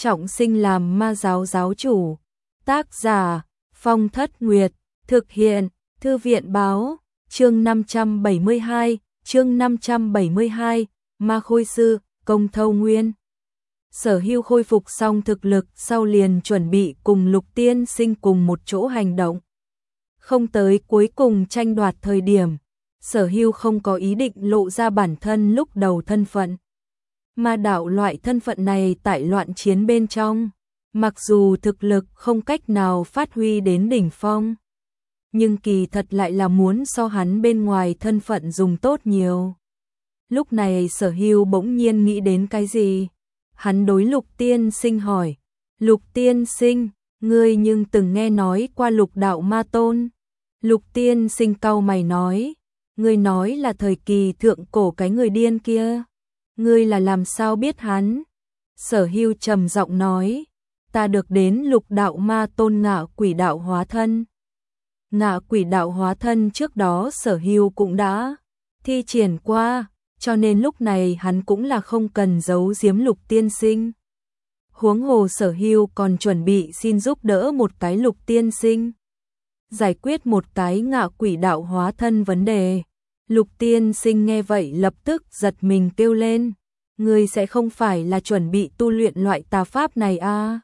trọng sinh làm ma giáo giáo chủ. Tác giả Phong Thất Nguyệt, thực hiện Thư viện báo, chương 572, Ma Khôi Sư, Công Thâu Nguyên. Sở Hưu khôi phục xong thực lực sau liền chuẩn bị cùng Lục Tiên Sinh cùng một chỗ hành động. Không tới cuối cùng tranh đoạt thời điểm, Sở Hưu không có ý định lộ ra bản thân lúc đầu thân phận. Ma đạo loại thân phận này tại loạn chiến bên trong, mặc dù thực lực không cách nào phát huy đến đỉnh phong, nhưng kỳ thật lại là muốn so hắn bên ngoài thân phận dùng tốt nhiều. Lúc này Sở Hưu bỗng nhiên nghĩ đến cái gì? Hắn đối Lục Tiên Sinh hỏi, Lục Tiên Sinh, ngươi nhưng từng nghe nói qua Lục đạo ma tôn? Lục Tiên Sinh cau mày nói, ngươi nói là thời kỳ thượng cổ cái người điên kia, ngươi là làm sao biết hắn? Sở Hưu trầm giọng nói, ta được đến Lục đạo ma tôn ngạ quỷ đạo hóa thân. Ngạ quỷ đạo hóa thân trước đó Sở Hưu cũng đã thi triển qua, cho nên lúc này hắn cũng là không cần giấu giếm Lục Tiên Sinh. Huống hồ Sở Hưu còn chuẩn bị xin giúp đỡ một cái Lục Tiên Sinh giải quyết một cái ngạ quỷ đạo hóa thân vấn đề. Lục Tiên Sinh nghe vậy lập tức giật mình kêu lên, ngươi sẽ không phải là chuẩn bị tu luyện loại tà pháp này a?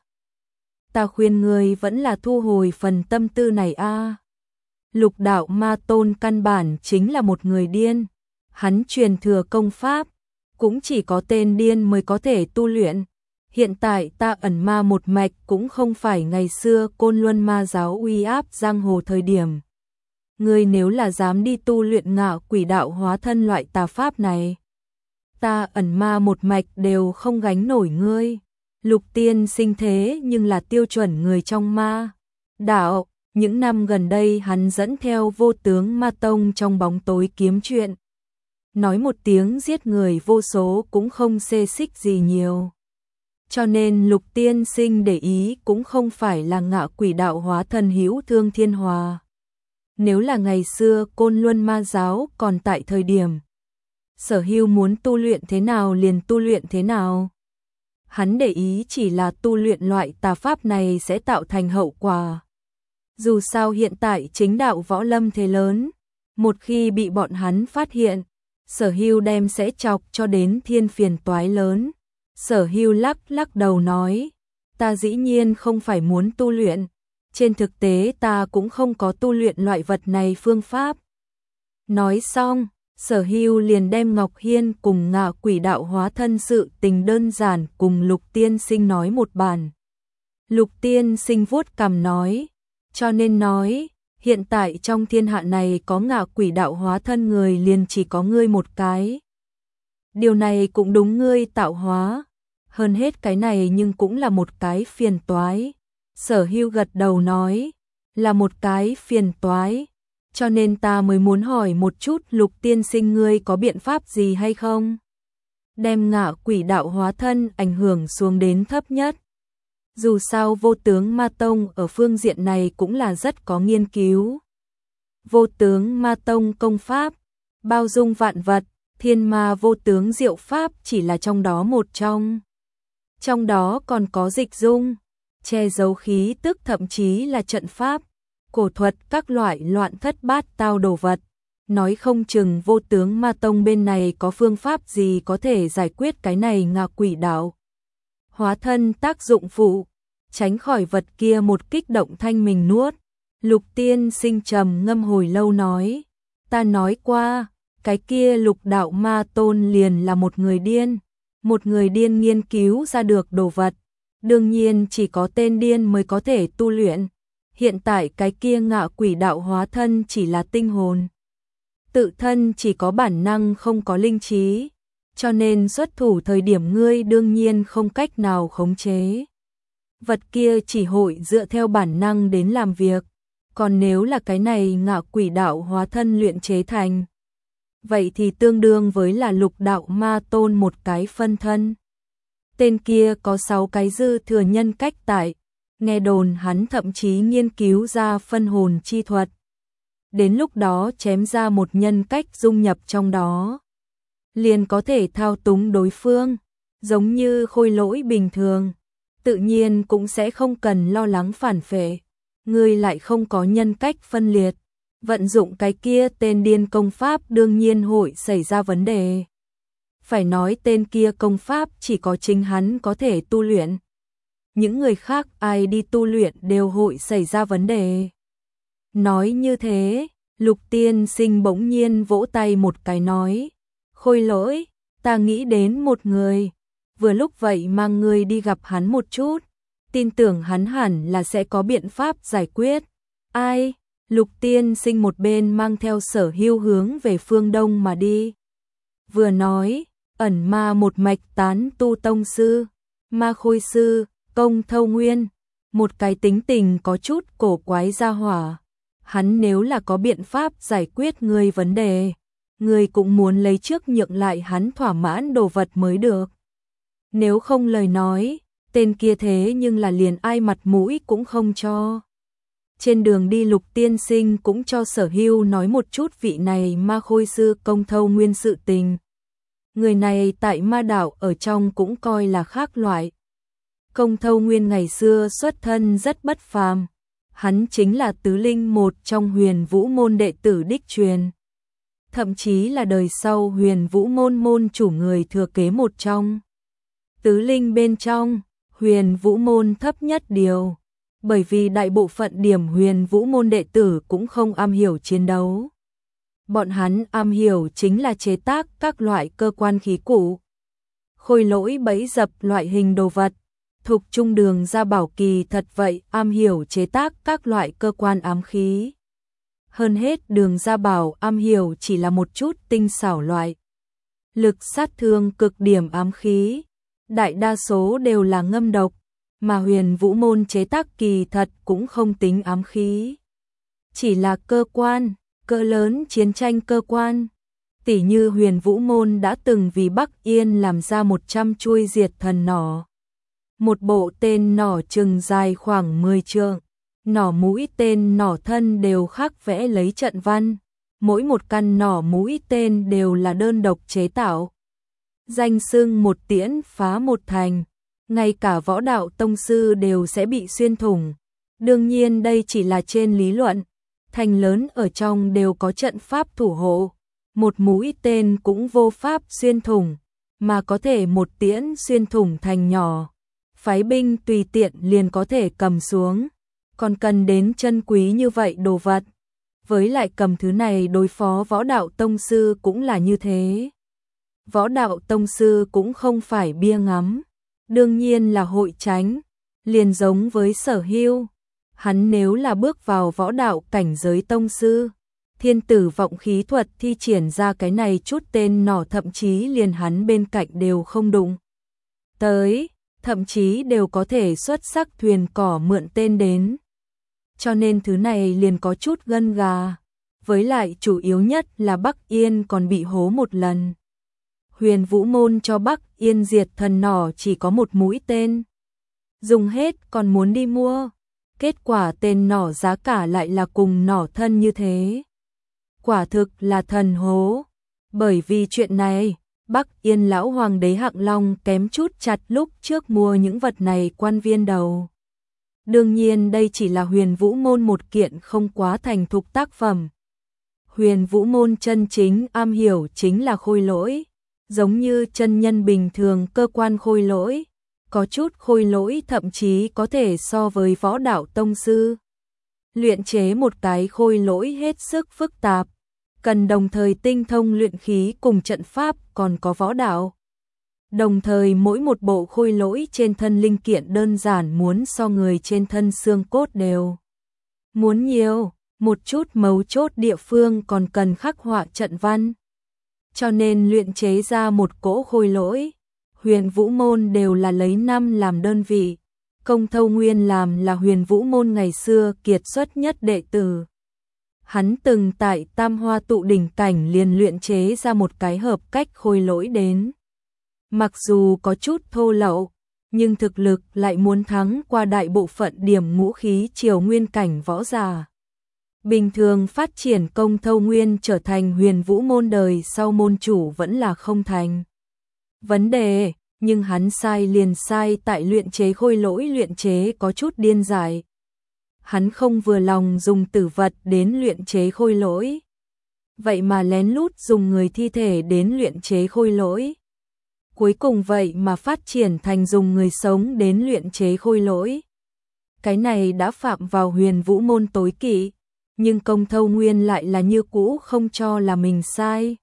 Ta khuyên ngươi vẫn là thu hồi phần tâm tư này a. Lục đạo ma tôn căn bản chính là một người điên, hắn truyền thừa công pháp, cũng chỉ có tên điên mới có thể tu luyện. Hiện tại ta ẩn ma một mạch cũng không phải ngày xưa Côn Luân ma giáo uy áp giang hồ thời điểm. Ngươi nếu là dám đi tu luyện ngạ quỷ đạo hóa thân loại tà pháp này, ta ẩn ma một mạch đều không gánh nổi ngươi. Lục Tiên Sinh thế nhưng là tiêu chuẩn người trong ma đạo, những năm gần đây hắn dẫn theo Vô Tướng Ma Tông trong bóng tối kiếm chuyện. Nói một tiếng giết người vô số cũng không xê xích gì nhiều. Cho nên Lục Tiên Sinh để ý cũng không phải là ngạ quỷ đạo hóa thân Hữu Thương Thiên Hòa. Nếu là ngày xưa Côn Luân ma giáo còn tại thời điểm, Sở Hưu muốn tu luyện thế nào liền tu luyện thế nào. Hắn để ý chỉ là tu luyện loại tà pháp này sẽ tạo thành hậu quả. Dù sao hiện tại chính đạo võ lâm thế lớn, một khi bị bọn hắn phát hiện, Sở Hưu đem sẽ chọc cho đến thiên phiền toái lớn. Sở Hưu lắc đầu nói, ta dĩ nhiên không phải muốn tu luyện, trên thực tế ta cũng không có tu luyện loại vật này phương pháp. Nói xong, Sở Hưu liền đem Ngọc Hiên cùng ngạ quỷ đạo hóa thân sự tình đơn giản cùng Lục Tiên Sinh nói một bản. Lục Tiên Sinh vuốt cằm nói, cho nên nói, hiện tại trong thiên hạ này có ngạ quỷ đạo hóa thân người liền chỉ có ngươi một cái. Điều này cũng đúng ngươi tạo hóa, hơn hết cái này nhưng cũng là một cái phiền toái. Sở Hưu gật đầu nói, là một cái phiền toái, cho nên ta mới muốn hỏi một chút Lục Tiên Sinh ngươi có biện pháp gì hay không? Đem ngạ quỷ đạo hóa thân ảnh hưởng xuống đến thấp nhất. Dù sao Vô Tướng Ma Tông ở phương diện này cũng là rất có nghiên cứu. Vô Tướng Ma Tông công pháp, bao dung vạn vật, thiên ma vô tướng diệu pháp chỉ là trong đó một trong. Trong đó còn có dịch dung, che giấu khí tức thậm chí là trận pháp, cổ thuật các loại loạn thất bát tao đồ vật. Nói không chừng Vô Tướng Ma Tông bên này có phương pháp gì có thể giải quyết cái này ngạ quỷ đạo hóa thân tác dụng phụ, tránh khỏi vật kia một kích động thanh mình nuốt. Lục Tiên Sinh trầm ngâm hồi lâu nói, ta nói qua, cái kia Lục đạo ma tôn liền là một người điên nghiên cứu ra được đồ vật, đương nhiên chỉ có tên điên mới có thể tu luyện. Hiện tại cái kia ngạ quỷ đạo hóa thân chỉ là tinh hồn, tự thân chỉ có bản năng không có linh trí, cho nên xuất thủ thời điểm ngươi đương nhiên không cách nào khống chế. Vật kia chỉ hội dựa theo bản năng đến làm việc, còn nếu là cái này ngạ quỷ đạo hóa thân luyện chế thành, vậy thì tương đương với là Lục đạo ma tôn một cái phân thân. Tên kia có 6 cái dư thừa nhân cách tại, nghe đồn hắn thậm chí nghiên cứu ra phân hồn chi thuật. Đến lúc đó chém ra một nhân cách dung nhập trong đó, liền có thể thao túng đối phương, giống như khôi lỗi bình thường. tự nhiên cũng sẽ không cần lo lắng phản phệ. Ngươi lại không có nhân cách phân liệt, vận dụng cái kia tên điên công pháp đương nhiên hội xảy ra vấn đề. Phải nói tên kia công pháp chỉ có chính hắn có thể tu luyện. Những người khác ai đi tu luyện đều hội xảy ra vấn đề. Nói như thế, Lục Tiên Sinh bỗng nhiên vỗ tay một cái nói, Khôi Lỗi, ta nghĩ đến một người, vừa lúc vậy mang ngươi đi gặp hắn một chút, tin tưởng hắn hẳn là sẽ có biện pháp giải quyết. Ai? Lục Tiên Sinh một bên mang theo Sở Hưu hướng về phương đông mà đi. Vừa nói, ẩn ma một mạch tán tu tông sư, Ma Khôi Sư, Công Thâu Nguyên, một cái tính tình có chút cổ quái gia hỏa. Hắn nếu là có biện pháp giải quyết ngươi vấn đề, ngươi cũng muốn lấy trước nhượng lại hắn thỏa mãn đồ vật mới được. Nếu không lời nói, tên kia thế nhưng là liền ai mặt mũi cũng không cho. Trên đường đi Lục Tiên Sinh cũng cho Sở Hưu nói một chút vị này Ma Khôi Sư Công Thâu Nguyên sự tình. Người này tại ma đảo ở trong cũng coi là khác loại. Công Thâu Nguyên ngày xưa xuất thân rất bất phàm. Hắn chính là tứ linh một trong Huyền Vũ môn đệ tử đích truyền. Thậm chí là đời sau Huyền Vũ môn môn chủ người thừa kế một trong. Tứ linh bên trong, Huyền Vũ môn thấp nhất điều. Bởi vì đại bộ phận điểm Huyền Vũ môn đệ tử cũng không am hiểu chiến đấu. Bọn hắn am hiểu chính là chế tác các loại cơ quan khí cụ. Khôi lỗi bẫy dập loại hình đồ vật. Thục Trung Đường Gia Bảo kỳ thật vậy am hiểu chế tác các loại cơ quan ám khí. Hơn hết Đường Gia Bảo am hiểu chỉ là một chút tinh xảo loại. Lực sát thương cực điểm ám khí. Đại đa số đều là ngâm độc. Mà Huyền Vũ môn chế tác kỳ thật cũng không tính ám khí. Chỉ là cơ quan, cỡ lớn chiến tranh cơ quan. Tỉ như Huyền Vũ môn đã từng vì Bắc Yên làm ra 100 chuôi diệt thần nỏ. Một bộ tên nỏ chừng dài khoảng 10 trượng, nỏ mũi tên nỏ thân đều khắc vẽ lấy trận văn, mỗi một căn nỏ mũi tên đều là đơn độc chế tạo. Danh xưng một tiễn phá một thành, ngay cả võ đạo tông sư đều sẽ bị xuyên thủng. Đương nhiên đây chỉ là trên lý luận, thành lớn ở trong đều có trận pháp thủ hộ, một mũi tên cũng vô pháp xuyên thủng, mà có thể một tiễn xuyên thủng thành nhỏ. Phái binh tùy tiện liền có thể cầm xuống, còn cần đến chân quý như vậy đồ vật. Với lại cầm thứ này đối phó võ đạo tông sư cũng là như thế. Võ đạo tông sư cũng không phải bia ngắm, đương nhiên là hội tránh, liền giống với Sở Hưu. Hắn nếu là bước vào võ đạo cảnh giới tông sư, thiên tử vọng khí thuật thi triển ra cái này chút tên nỏ thậm chí liền hắn bên cạnh đều không đụng tới. Thậm chí đều có thể xuất sắc thuyền cỏ mượn tên đến. Cho nên thứ này liền có chút gân gà. Với lại chủ yếu nhất là Bắc Yên còn bị hố một lần. Huyền Vũ môn cho Bắc Yên diệt thần nỏ chỉ có một mũi tên. Dùng hết còn muốn đi mua. Kết quả tên nỏ giá cả lại là cùng nỏ thân như thế. Quả thực là thần hố. Bởi vì chuyện này, Bắc Yên lão hoàng đế Hạng Long kém chút chặt lúc trước mua những vật này quan viên đầu. Đương nhiên đây chỉ là Huyền Vũ môn một kiện không quá thành thục tác phẩm. Huyền Vũ môn chân chính am hiểu chính là khôi lỗi, giống như chân nhân bình thường cơ quan khôi lỗi, có chút khôi lỗi thậm chí có thể so với võ đạo tông sư. Luyện chế một cái khôi lỗi hết sức phức tạp, cần đồng thời tinh thông luyện khí cùng trận pháp còn có võ đạo. Đồng thời mỗi một bộ khôi lỗi trên thân linh kiện đơn giản muốn so người trên thân xương cốt đều. Muốn nhiều, một chút mấu chốt địa phương còn cần khắc họa trận văn. Cho nên luyện chế ra một cỗ khôi lỗi, Huyền Vũ môn đều là lấy năm làm đơn vị. Công Thâu Nguyên làm là Huyền Vũ môn ngày xưa kiệt xuất nhất đệ tử. Hắn từng tại Tam Hoa Tụ đỉnh cảnh liền luyện chế ra một cái hợp cách khôi lỗi đến. Mặc dù có chút thô lậu, nhưng thực lực lại muốn thắng qua đại bộ phận điểm ngũ khí triều nguyên cảnh võ giả. Bình thường phát triển Công Thâu Nguyên trở thành Huyền Vũ môn đời sau môn chủ vẫn là không thành vấn đề, Nhưng hắn sai liền sai tại luyện chế khôi lỗi luyện chế có chút điên dại. Hắn không vừa lòng dùng tử vật đến luyện chế khôi lỗi. Vậy mà lén lút dùng người thi thể đến luyện chế khôi lỗi. Cuối cùng vậy mà phát triển thành dùng người sống đến luyện chế khôi lỗi. Cái này đã phạm vào huyền vũ môn tối kỵ, nhưng Công Thâu Nguyên lại là như cũ không cho là mình sai.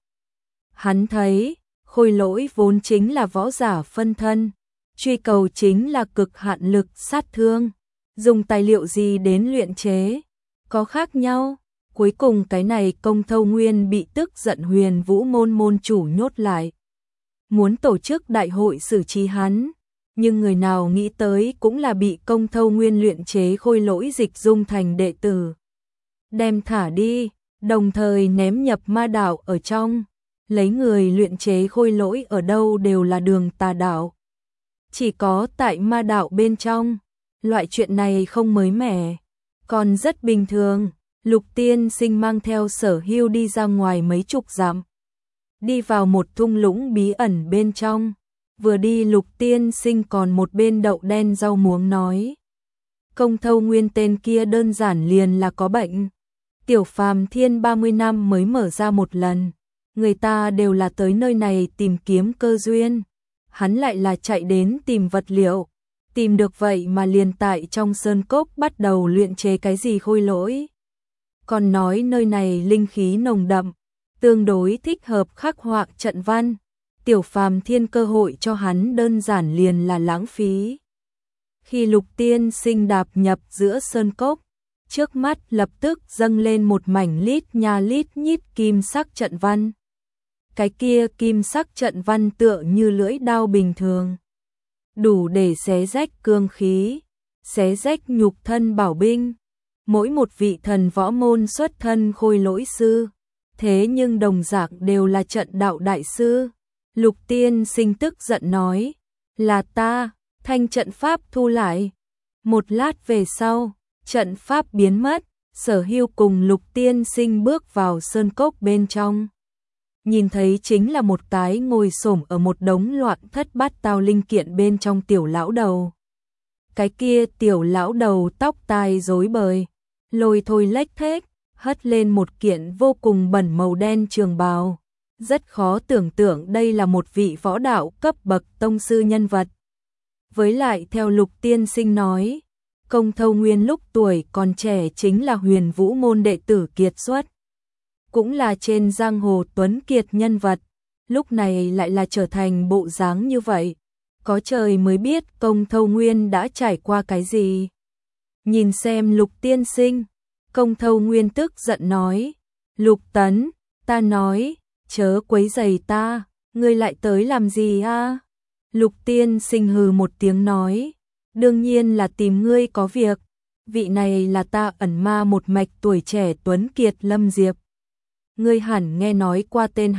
Hắn thấy, khôi lỗi vốn chính là võ giả phân thân, truy cầu chính là cực hạn lực sát thương, dùng tài liệu gì đến luyện chế, có khác nhau. Cuối cùng cái này Công Thâu Nguyên bị tức giận huyền vũ môn môn chủ nhốt lại. Muốn tổ chức đại hội xử trí hắn, nhưng người nào nghĩ tới cũng là bị Công Thâu Nguyên luyện chế khôi lỗi dịch dung thành đệ tử. Đem thả đi, đồng thời ném nhập ma đạo ở trong. Lấy người luyện chế khôi lỗi ở đâu đều là đường tà đạo. Chỉ có tại ma đạo bên trong, loại chuyện này không mới mẻ, còn rất bình thường. Lục Tiên Sinh mang theo Sở Hưu đi ra ngoài mấy chục dặm, đi vào một thung lũng bí ẩn bên trong. Vừa đi Lục Tiên Sinh còn một bên đậu đen rau muống nói. Công Thâu Nguyên tên kia đơn giản liền là có bệnh. Tiểu Phàm Thiên 30 năm mới mở ra một lần. Người ta đều là tới nơi này tìm kiếm cơ duyên. Hắn lại là chạy đến tìm vật liệu. Tìm được vậy mà liền tại trong sơn cốc bắt đầu luyện chế cái gì khôi lỗi. Còn nói nơi này linh khí nồng đậm, tương đối thích hợp khắc họa trận văn. Tiểu Phàm Thiên cơ hội cho hắn đơn giản liền là lãng phí. Khi Lục Tiên Sinh đạp nhập giữa sơn cốc, trước mắt lập tức dâng lên một mảnh lít nha lít nhít kim sắc trận văn. Cái kia kim sắc trận văn tựa như lưỡi đao bình thường, đủ để xé rách cương khí, xé rách nhục thân bảo binh. Mỗi một vị thần võ môn xuất thân khôi lỗi sư, thế nhưng đồng dạng đều là trận đạo đại sư. Lục Tiên Sinh tức giận nói, là ta, thanh trận pháp thu lại. Một lát về sau, trận pháp biến mất, Sở Hưu cùng Lục Tiên Sinh bước vào sơn cốc bên trong. Nhìn thấy chính là một cái ngồi xổm ở một đống loạn thất bát tao linh kiện bên trong tiểu lão đầu. Cái kia tiểu lão đầu tóc tai rối bời, lôi thôi lếch thếch, hất lên một kiện vô cùng bẩn màu đen trường bào. Rất khó tưởng tượng đây là một vị võ đạo cấp bậc tông sư nhân vật. Với lại theo Lục Tiên Sinh nói, Công Thâu Nguyên lúc tuổi còn trẻ chính là huyền vũ môn đệ tử kiệt xuất. Cũng là trên giang hồ tuấn kiệt nhân vật, lúc này lại là trở thành bộ dáng như vậy. Có trời mới biết Công Thâu Nguyên đã trải qua cái gì. Nhìn xem Lục Tiên Sinh, Công Thâu Nguyên tức giận nói, Lục Tấn, ta nói, chớ quấy rầy ta, ngươi lại tới làm gì a? Lục Tiên Sinh hừ một tiếng nói, đương nhiên là tìm ngươi có việc, vị này là ta ẩn ma một mạch tuổi trẻ tuấn kiệt Lâm Diệp. Ngươi hẳn nghe nói qua tên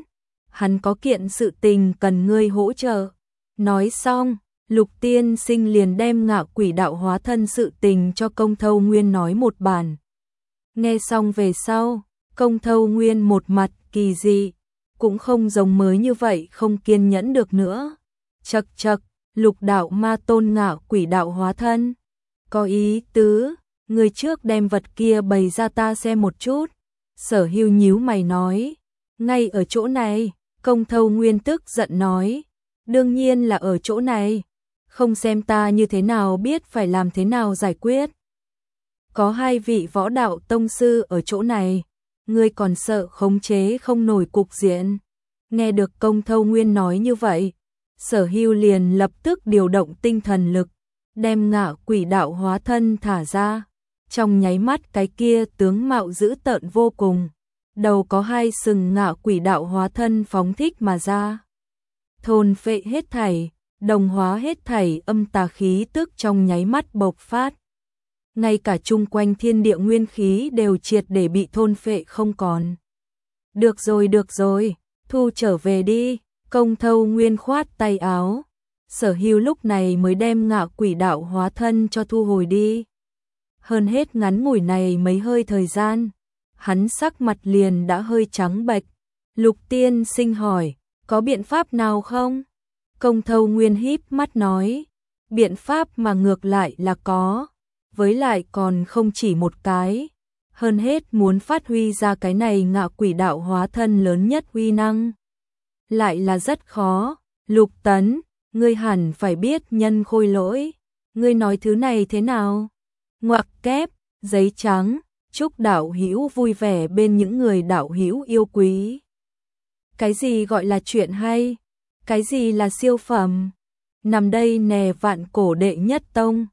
hắn có kiện sự tình cần ngươi hỗ trợ. Nói xong, Lục Tiên Sinh liền đem Ngạo Quỷ Đạo hóa thân sự tình cho Công Thâu Nguyên nói một bản. Nghe xong về sau, Công Thâu Nguyên một mặt kỳ dị, cũng không giống mới như vậy không kiên nhẫn được nữa. Chậc chậc, Lục đạo ma tôn Ngạo Quỷ Đạo hóa thân. Có ý tứ, người trước đem vật kia bày ra ta xem một chút. Sở Hưu nhíu mày nói, ngay ở chỗ này. Công Thâu Nguyên tức giận nói, đương nhiên là ở chỗ này, không xem ta như thế nào biết phải làm thế nào giải quyết. Có hai vị võ đạo tông sư ở chỗ này, ngươi còn sợ khống chế không nổi cục diện. Nghe được Công Thâu Nguyên nói như vậy, Sở Hưu liền lập tức điều động tinh thần lực, đem Ngạo Quỷ Đạo hóa thân thả ra. Trong nháy mắt cái kia tướng mạo dữ tợn vô cùng, đầu có hai sừng Ngạo Quỷ Đạo hóa thân phóng thích mà ra. Thôn phệ hết thảy, đồng hóa hết thảy âm tà khí tức trong nháy mắt bộc phát. Ngay cả chung quanh thiên địa nguyên khí đều triệt để bị thôn phệ không còn. Được rồi, thu trở về đi. Công Thâu Nguyên khoát tay áo. Sở Hưu lúc này mới đem Ngạo Quỷ Đạo hóa thân cho thu hồi đi. Hơn hết ngắn ngủi này mấy hơi thời gian, hắn sắc mặt liền đã hơi trắng bệch. Lục Tiên Sinh hỏi, có biện pháp nào không? Công Thâu Nguyên híp mắt nói, biện pháp mà ngược lại là có, với lại còn không chỉ một cái, hơn hết muốn phát huy ra cái này ngạo quỷ đạo hóa thân lớn nhất uy năng. Lại là rất khó, Lục Tấn, ngươi hẳn phải biết nhân khôi lỗi, ngươi nói thứ này thế nào? Ngoặc kép, giấy trắng, chúc đạo hữu vui vẻ bên những người đạo hữu yêu quý. Cái gì gọi là chuyện hay? Cái gì là siêu phẩm? Nằm đây nè vạn cổ đệ nhất tông.